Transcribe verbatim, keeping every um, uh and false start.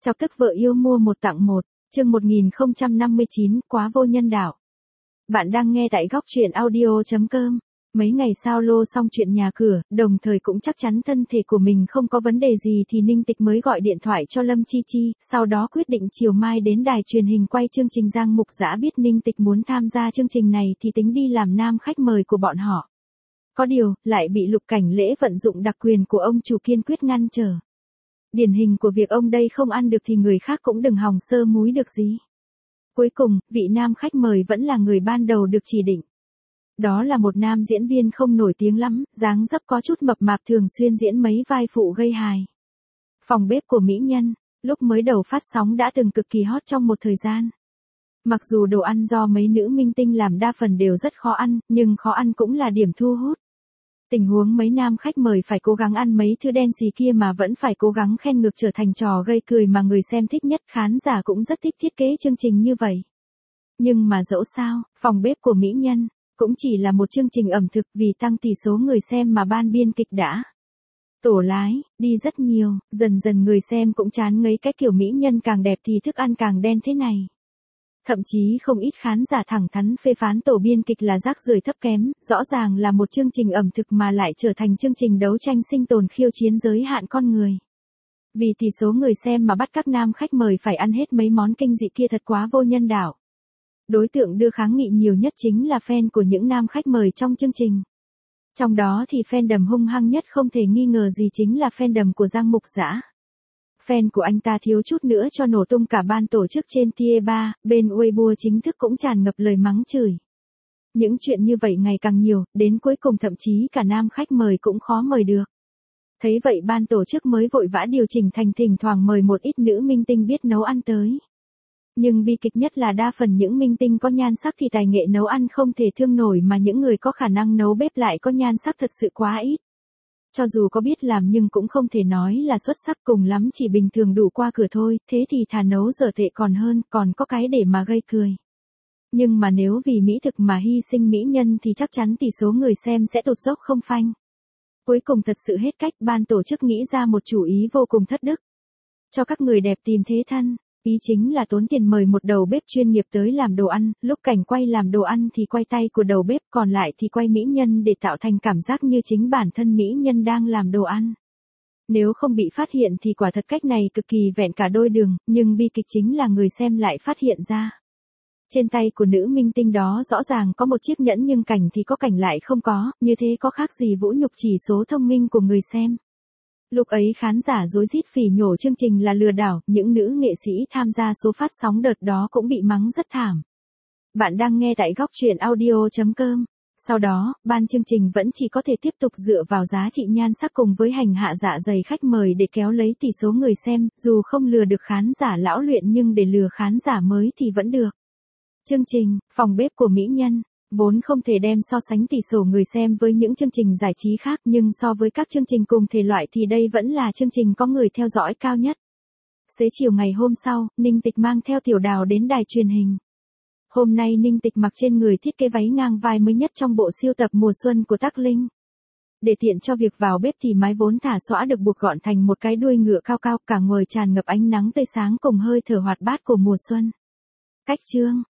Chọc tức vợ yêu mua một tặng một, chương một nghìn không trăm năm mươi chín, quá vô nhân đạo. Bạn đang nghe tại góc truyện audio chấm com. Mấy ngày sau lô xong chuyện nhà cửa, đồng thời cũng chắc chắn thân thể của mình không có vấn đề gì thì Ninh Tịch mới gọi điện thoại cho Lâm Chi Chi, sau đó quyết định chiều mai đến đài truyền hình quay chương trình. Giang Mục Dã biết Ninh Tịch muốn tham gia chương trình này thì tính đi làm nam khách mời của bọn họ. Có điều, lại bị Lục Cảnh Lễ vận dụng đặc quyền của ông chủ kiên quyết ngăn trở. Điển hình của việc ông đây không ăn được thì người khác cũng đừng hòng sơ múi được gì. Cuối cùng, vị nam khách mời vẫn là người ban đầu được chỉ định. Đó là một nam diễn viên không nổi tiếng lắm, dáng dấp có chút mập mạp, thường xuyên diễn mấy vai phụ gây hài. Phòng bếp của mỹ nhân, lúc mới đầu phát sóng đã từng cực kỳ hot trong một thời gian. Mặc dù đồ ăn do mấy nữ minh tinh làm đa phần đều rất khó ăn, nhưng khó ăn cũng là điểm thu hút. Tình huống mấy nam khách mời phải cố gắng ăn mấy thứ đen xì kia mà vẫn phải cố gắng khen ngược trở thành trò gây cười mà người xem thích nhất, khán giả cũng rất thích thiết kế chương trình như vậy. Nhưng mà dẫu sao, phòng bếp của mỹ nhân cũng chỉ là một chương trình ẩm thực, vì tăng tỷ số người xem mà ban biên kịch đã tổ lái đi rất nhiều, dần dần người xem cũng chán ngấy cái kiểu mỹ nhân càng đẹp thì thức ăn càng đen thế này. Thậm chí không ít khán giả thẳng thắn phê phán tổ biên kịch là rác rưởi thấp kém, rõ ràng là một chương trình ẩm thực mà lại trở thành chương trình đấu tranh sinh tồn khiêu chiến giới hạn con người. Vì tỷ số người xem mà bắt các nam khách mời phải ăn hết mấy món kinh dị kia thật quá vô nhân đạo. Đối tượng đưa kháng nghị nhiều nhất chính là fan của những nam khách mời trong chương trình. Trong đó thì fandom hung hăng nhất không thể nghi ngờ gì chính là fandom của Giang Mục Dã. Fan của anh ta thiếu chút nữa cho nổ tung cả ban tổ chức trên Tier ba, bên Weibo chính thức cũng tràn ngập lời mắng chửi. Những chuyện như vậy ngày càng nhiều, đến cuối cùng thậm chí cả nam khách mời cũng khó mời được. Thấy vậy ban tổ chức mới vội vã điều chỉnh thành thỉnh thoảng mời một ít nữ minh tinh biết nấu ăn tới. Nhưng bi kịch nhất là đa phần những minh tinh có nhan sắc thì tài nghệ nấu ăn không thể thương nổi, mà những người có khả năng nấu bếp lại có nhan sắc thật sự quá ít. Cho dù có biết làm nhưng cũng không thể nói là xuất sắc, cùng lắm chỉ bình thường đủ qua cửa thôi, thế thì thà nấu dở tệ còn hơn, còn có cái để mà gây cười. Nhưng mà nếu vì mỹ thực mà hy sinh mỹ nhân thì chắc chắn tỷ số người xem sẽ tụt dốc không phanh. Cuối cùng thật sự hết cách, ban tổ chức nghĩ ra một chủ ý vô cùng thất đức. Cho các người đẹp tìm thế thân. Ý chính là tốn tiền mời một đầu bếp chuyên nghiệp tới làm đồ ăn, lúc cảnh quay làm đồ ăn thì quay tay của đầu bếp, còn lại thì quay mỹ nhân để tạo thành cảm giác như chính bản thân mỹ nhân đang làm đồ ăn. Nếu không bị phát hiện thì quả thật cách này cực kỳ vẹn cả đôi đường, nhưng bi kịch chính là người xem lại phát hiện ra. Trên tay của nữ minh tinh đó rõ ràng có một chiếc nhẫn nhưng cảnh thì có cảnh lại không có, như thế có khác gì vũ nhục chỉ số thông minh của người xem. Lúc ấy khán giả rối rít phỉ nhổ chương trình là lừa đảo, những nữ nghệ sĩ tham gia số phát sóng đợt đó cũng bị mắng rất thảm. Bạn đang nghe tại góc truyện audio chấm com. Sau đó, ban chương trình vẫn chỉ có thể tiếp tục dựa vào giá trị nhan sắc cùng với hành hạ dạ dày khách mời để kéo lấy tỷ số người xem, dù không lừa được khán giả lão luyện nhưng để lừa khán giả mới thì vẫn được. Chương trình, phòng bếp của mỹ nhân vốn không thể đem so sánh tỷ số người xem với những chương trình giải trí khác, nhưng so với các chương trình cùng thể loại thì đây vẫn là chương trình có người theo dõi cao nhất. Xế chiều ngày hôm sau, Ninh Tịch mang theo Tiểu Đào đến đài truyền hình. Hôm nay Ninh Tịch mặc trên người thiết kế váy ngang vai mới nhất trong bộ siêu tập mùa xuân của Tắc Linh. Để tiện cho việc vào bếp thì mái vốn thả xõa được buộc gọn thành một cái đuôi ngựa cao cao, cả người tràn ngập ánh nắng tươi sáng cùng hơi thở hoạt bát của mùa xuân. Cách chương,